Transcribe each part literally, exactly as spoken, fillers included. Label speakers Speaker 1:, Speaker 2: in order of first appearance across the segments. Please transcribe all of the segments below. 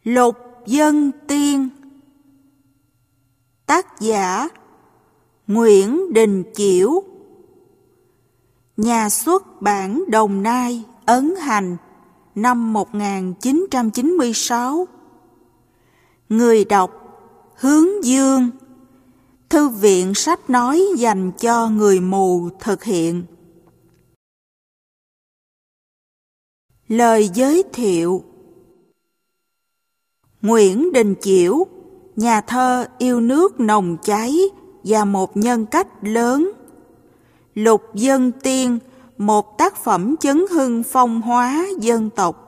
Speaker 1: Lục Dân Tiên. Tác giả Nguyễn Đình Chiểu. Nhà xuất bản Đồng Nai, ấn hành năm một nghìn chín trăm chín mươi sáu. Người đọc Hướng Dương. Thư viện sách nói dành cho người mù thực hiện. Lời giới thiệu. Nguyễn Đình Chiểu, nhà thơ yêu nước nồng cháy và một nhân cách lớn. Lục Dân Tiên, một tác phẩm chấn hưng phong hóa dân tộc.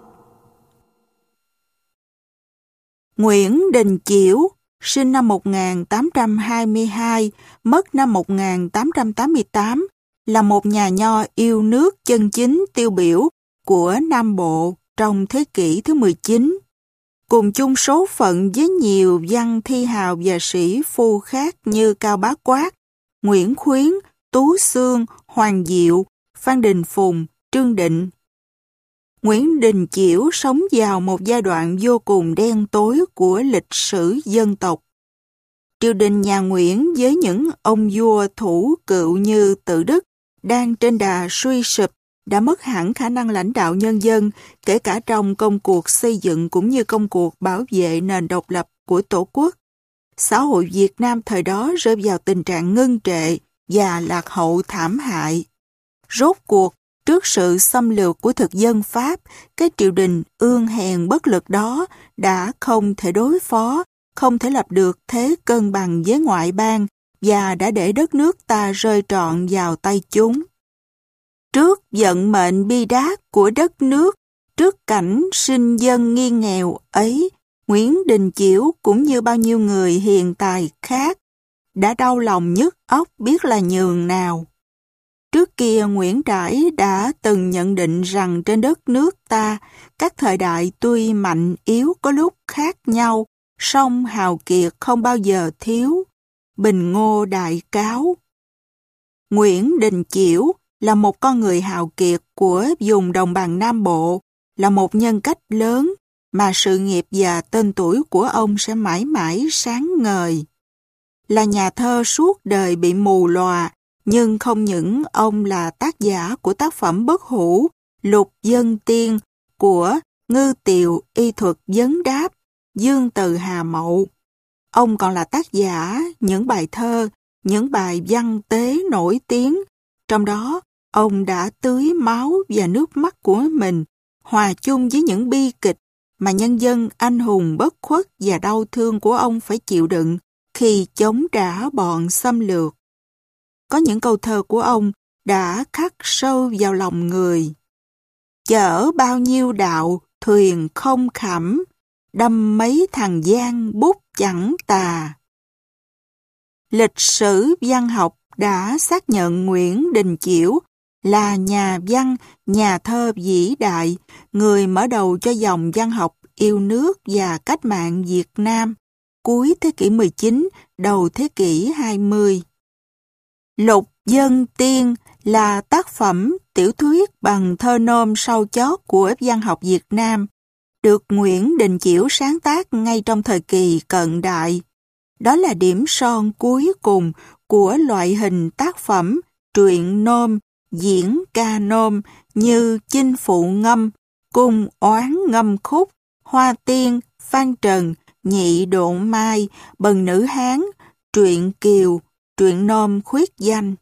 Speaker 1: Nguyễn Đình Chiểu, sinh năm một nghìn tám trăm hai mươi hai, mất năm một nghìn tám trăm tám mươi tám, là một nhà nho yêu nước chân chính tiêu biểu của Nam Bộ trong thế kỷ thứ mười chín. Cùng chung số phận với nhiều văn thi hào và sĩ phu khác như Cao Bá Quát, Nguyễn Khuyến, Tú Xương, Hoàng Diệu, Phan Đình Phùng, Trương Định. Nguyễn Đình Chiểu sống vào một giai đoạn vô cùng đen tối của lịch sử dân tộc. Triều đình nhà Nguyễn với những ông vua thủ cựu như Tự Đức đang trên đà suy sụp, đã mất hẳn khả năng lãnh đạo nhân dân, kể cả trong công cuộc xây dựng cũng như công cuộc bảo vệ nền độc lập của Tổ quốc. Xã hội Việt Nam thời đó rơi vào tình trạng ngưng trệ và lạc hậu thảm hại. Rốt cuộc, trước sự xâm lược của thực dân Pháp, cái triều đình ương hèn bất lực đó đã không thể đối phó, không thể lập được thế cân bằng với ngoại bang và đã để đất nước ta rơi trọn vào tay chúng. Trước vận mệnh bi đát của đất nước, trước cảnh sinh dân nghi nghèo ấy, Nguyễn Đình Chiểu cũng như bao nhiêu người hiền tài khác đã đau lòng nhức óc biết là nhường nào. Trước kia Nguyễn Trãi đã từng nhận định rằng trên đất nước ta, các thời đại tuy mạnh yếu có lúc khác nhau, song hào kiệt không bao giờ thiếu. Bình Ngô đại cáo. Nguyễn Đình Chiểu là một con người hào kiệt của vùng đồng bằng Nam Bộ, là một nhân cách lớn mà sự nghiệp và tên tuổi của ông sẽ mãi mãi sáng ngời. Là nhà thơ suốt đời bị mù lòa, nhưng không những ông là tác giả của tác phẩm bất hủ Lục Dân Tiên của Ngư Tiều y thuật vấn đáp, Dương Từ Hà Mậu. Ông còn là tác giả những bài thơ, những bài văn tế nổi tiếng, trong đó ông đã tưới máu và nước mắt của mình, hòa chung với những bi kịch mà nhân dân anh hùng bất khuất và đau thương của ông phải chịu đựng khi chống trả bọn xâm lược. Có những câu thơ của ông đã khắc sâu vào lòng người. Chở bao nhiêu đạo thuyền không khẩm, đâm mấy thằng gian bút chẳng tà. Lịch sử văn học đã xác nhận Nguyễn Đình Chiểu là nhà văn, nhà thơ vĩ đại, người mở đầu cho dòng văn học yêu nước và cách mạng Việt Nam, cuối thế kỷ mười chín, đầu thế kỷ hai mươi. Lục Dân Tiên là tác phẩm tiểu thuyết bằng thơ nôm sau chót của văn học Việt Nam, được Nguyễn Đình Chiểu sáng tác ngay trong thời kỳ cận đại. Đó là điểm son cuối cùng của loại hình tác phẩm truyện nôm, diễn ca nôm như Chinh Phụ Ngâm, Cung Oán Ngâm Khúc, Hoa Tiên, Phan Trần, Nhị Độn Mai, Bần Nữ Hán, truyện Kiều, truyện nôm khuyết danh.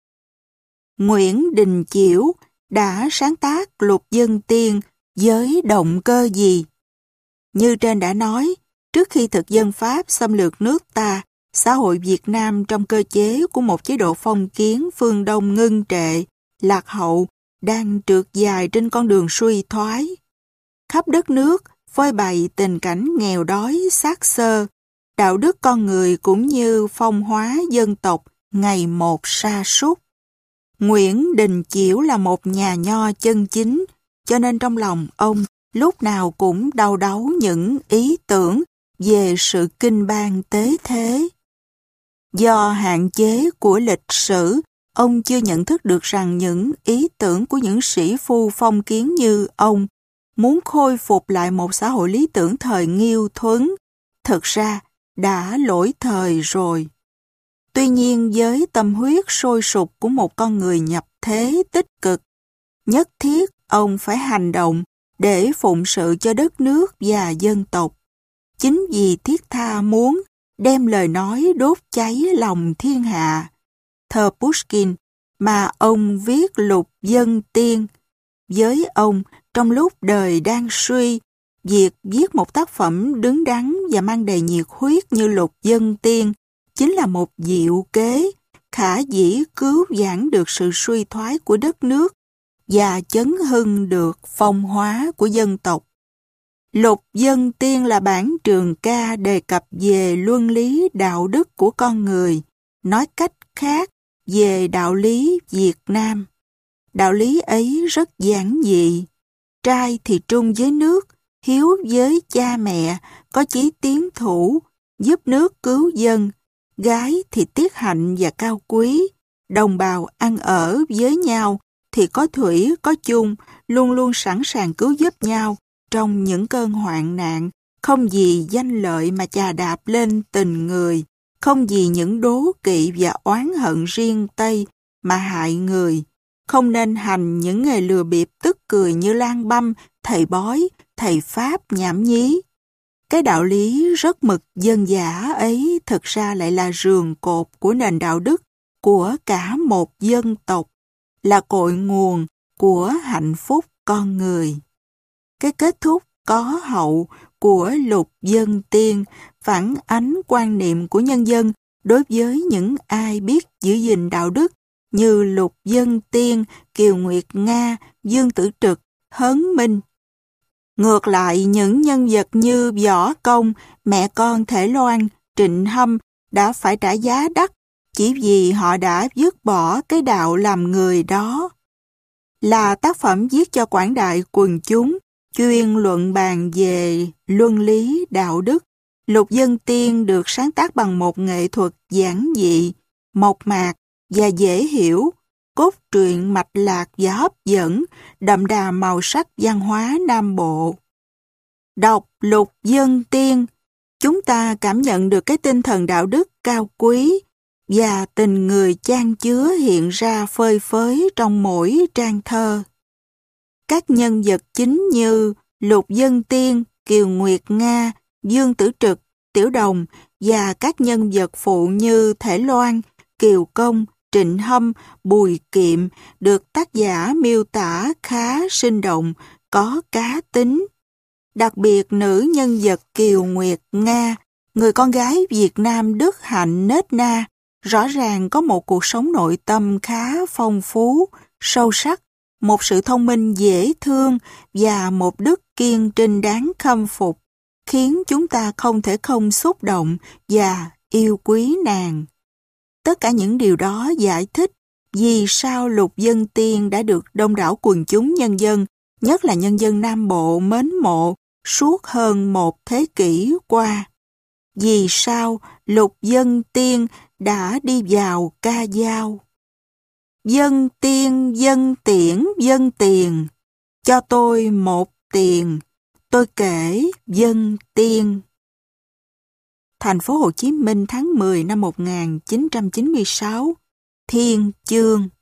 Speaker 1: Nguyễn Đình Chiểu đã sáng tác Lục Dân Tiên với động cơ gì? Như trên đã nói, trước khi thực dân Pháp xâm lược nước ta, xã hội Việt Nam trong cơ chế của một chế độ phong kiến phương Đông ngưng trệ, lạc hậu, đang trượt dài trên con đường suy thoái. Khắp đất nước phơi bày tình cảnh nghèo đói, xác xơ, đạo đức con người cũng như phong hóa dân tộc ngày một sa sút. Nguyễn Đình Chiểu là một nhà nho chân chính, cho nên trong lòng ông lúc nào cũng đau đáu những ý tưởng về sự kinh bang tế thế. Do hạn chế của lịch sử, ông chưa nhận thức được rằng những ý tưởng của những sĩ phu phong kiến như ông muốn khôi phục lại một xã hội lý tưởng thời Nghiêu Thuấn, thực ra đã lỗi thời rồi. Tuy nhiên với tâm huyết sôi sục của một con người nhập thế tích cực, nhất thiết ông phải hành động để phụng sự cho đất nước và dân tộc. Chính vì thiết tha muốn đem lời nói đốt cháy lòng thiên hạ, thơ Pushkin, mà ông viết Lục Dân Tiên. Với ông, trong lúc đời đang suy, việc viết một tác phẩm đứng đắn và mang đầy nhiệt huyết như Lục Dân Tiên chính là một diệu kế, khả dĩ cứu vãn được sự suy thoái của đất nước và chấn hưng được phong hóa của dân tộc. Lục Dân Tiên là bản trường ca đề cập về luân lý đạo đức của con người, nói cách khác về đạo lý Việt Nam. Đạo lý ấy rất giản dị. Trai thì trung với nước, hiếu với cha mẹ, có chí tiến thủ, giúp nước cứu dân. Gái thì tiết hạnh và cao quý, đồng bào ăn ở với nhau thì có thủy có chung, luôn luôn sẵn sàng cứu giúp nhau trong những cơn hoạn nạn, không vì danh lợi mà chà đạp lên tình người, không vì những đố kỵ và oán hận riêng Tây mà hại người, không nên hành những nghề lừa bịp tức cười như lang băm, thầy bói, thầy pháp nhảm nhí. Cái đạo lý rất mực dân dã ấy thực ra lại là rường cột của nền đạo đức của cả một dân tộc, là cội nguồn của hạnh phúc con người. Cái kết thúc có hậu của Lục Dân Tiên phản ánh quan niệm của nhân dân đối với những ai biết giữ gìn đạo đức như Lục Dân Tiên, Kiều Nguyệt Nga, Dương Tử Trực, Hớn Minh. Ngược lại, những nhân vật như Võ Công, mẹ con Thể Loan, Trịnh Hâm đã phải trả giá đắt chỉ vì họ đã dứt bỏ cái đạo làm người đó. Là tác phẩm viết cho quảng đại quần chúng, chuyên luận bàn về luân lý đạo đức, Lục Dân Tiên được sáng tác bằng một nghệ thuật giản dị, mộc mạc và dễ hiểu, cốt truyện mạch lạc và hấp dẫn, đậm đà màu sắc văn hóa Nam Bộ. Đọc Lục Dân Tiên, chúng ta cảm nhận được cái tinh thần đạo đức cao quý và tình người chan chứa hiện ra phơi phới trong mỗi trang thơ. Các nhân vật chính như Lục Dân Tiên, Kiều Nguyệt Nga, Dương Tử Trực, Tiểu Đồng và các nhân vật phụ như Thể Loan, Kiều Công, Trịnh Hâm, Bùi Kiệm được tác giả miêu tả khá sinh động, có cá tính. Đặc biệt nữ nhân vật Kiều Nguyệt Nga, người con gái Việt Nam đức hạnh nết na, rõ ràng có một cuộc sống nội tâm khá phong phú, sâu sắc, một sự thông minh dễ thương và một đức kiên trinh đáng khâm phục, khiến chúng ta không thể không xúc động và yêu quý nàng. Tất cả những điều đó giải thích vì sao Lục Dân Tiên đã được đông đảo quần chúng nhân dân, nhất là nhân dân Nam Bộ mến mộ suốt hơn một thế kỷ qua. Vì sao Lục Dân Tiên đã đi vào ca dao. Dân tiên, dân tiễn, dân tiền, cho tôi một tiền, tôi kể dân tiên. Thành phố Hồ Chí Minh tháng mười năm một nghìn chín trăm chín mươi sáu, Thiên Chương.